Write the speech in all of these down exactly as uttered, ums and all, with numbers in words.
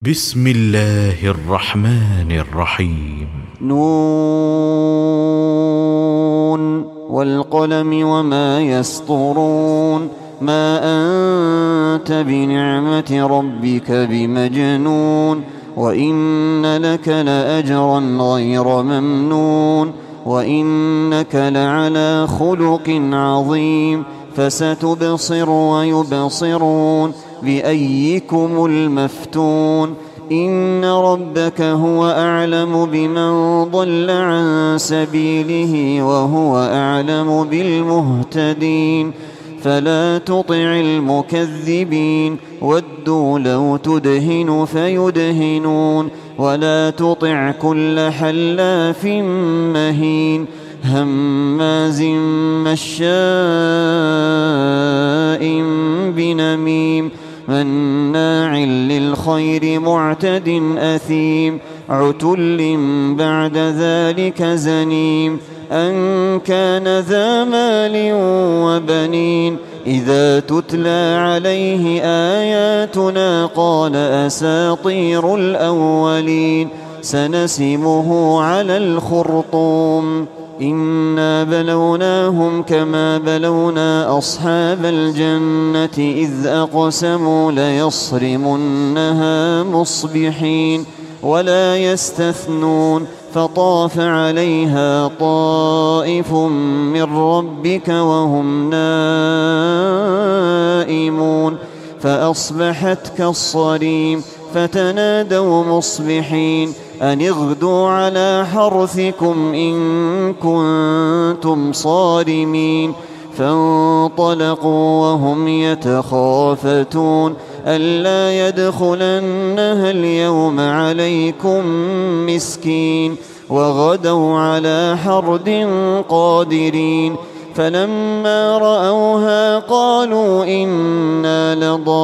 بسم الله الرحمن الرحيم. نون والقلم وما يسطرون. ما أنت بنعمة ربك بمجنون. وإن لك لأجرا غير ممنون. وإنك لعلى خلق عظيم. فستبصر ويبصرون بأيكم المفتون. إن ربك هو أعلم بمن ضل عن سبيله وهو أعلم بالمهتدين. فلا تطع المكذبين ودوا لو تدهن فيدهنون. ولا تطع كل حلاف مهين هماز مشاء بنميم مناع للخير معتد أثيم عتل بعد ذلك زنيم أن كان ذا مال وبنين. إذا تتلى عليه آياتنا قال أساطير الأولين. سنسمه على الخرطوم. إنا بلوناهم كما بلونا أصحاب الجنة إذ أقسموا ليصرمنها مصبحين ولا يستثنون. فطاف عليها طائف من ربك وهم نائمون فأصبحت كالصريم. فتنادوا مصبحين أن اغدوا على حرثكم إن كنتم صارمين. فانطلقوا وهم يتخافتون ألا يدخلنها اليوم عليكم مسكين. وغدوا على حرد قادرين. فلما رأوها قالوا إنا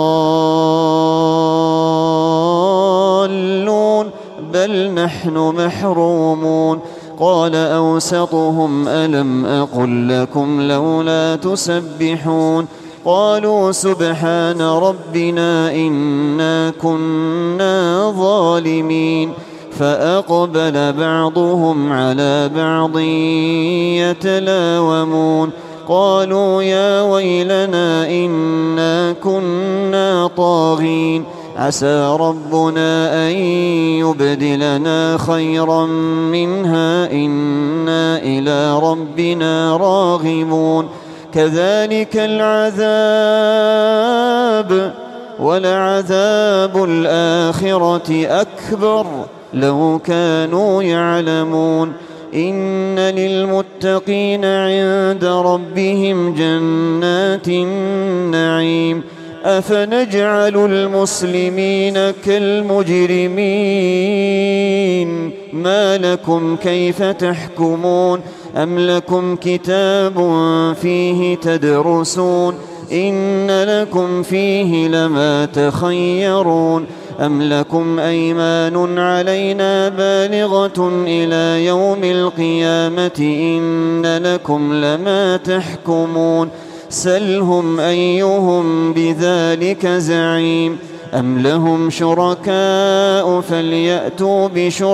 لضالون بل نحن محرومون. قال أوسطهم ألم أقل لكم لولا تسبحون. قالوا سبحان ربنا إنا كنا ظالمين. فأقبل بعضهم على بعض يتلاومون قالوا يا ويلنا إنا كنا طاغين. عسى ربنا أن يبدلنا خيرا منها إنا إلى ربنا راغبون. كذلك العذاب ولعذاب الآخرة أكبر لو كانوا يعلمون. إن للمتقين عند ربهم جنات النعيم. أفنجعل المسلمين كالمجرمين ما لكم كيف تحكمون. أم لكم كتاب فيه تدرسون إن لكم فيه لما تخيرون. أم لكم أيمان علينا بالغة إلى يوم القيامة إن لكم لما تحكمون. سلهم أيهم بذلك زعيم. أم لهم شركاء فليأتوا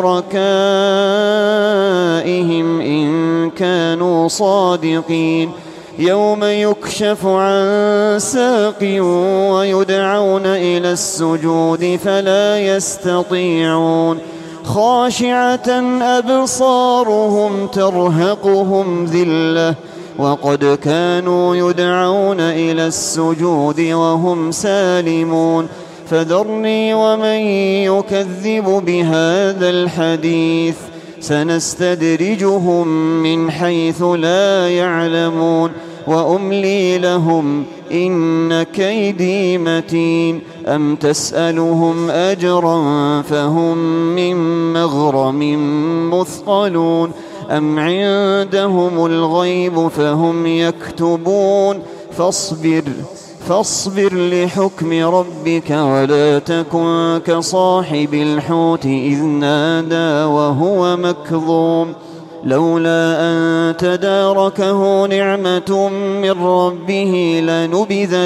بشركائهم إن كانوا صادقين. يوم يكشف عن ساق ويدعون إلى السجود فلا يستطيعون. خاشعة أبصارهم ترهقهم ذلة وقد كانوا يدعون إلى السجود وهم سالمون. فذرني ومن يكذب بهذا الحديث سنستدرجهم من حيث لا يعلمون. وأملي لهم إن كيدي متين. أم تسألهم أجرا فهم من مغرم مثقلون. أم عندهم الغيب فهم يكتبون. فاصبر فاصبر لحكم ربك ولا تكن كصاحب الحوت إذ نادى وهو مكظوم. لولا أن تداركه نعمة من ربه لنبذ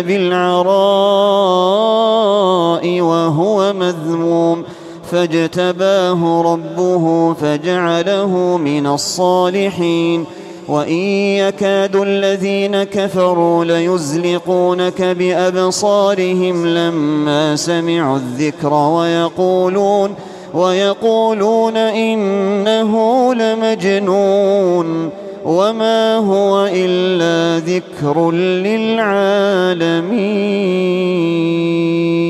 بالعراء وهو مذموم فاجتباه ربه فجعله من الصالحين وإن يكاد الذين كفروا ليزلقونك بأبصارهم لما سمعوا الذكر ويقولون ويقولون إنه لمجنون وما هو إلا ذكر للعالمين.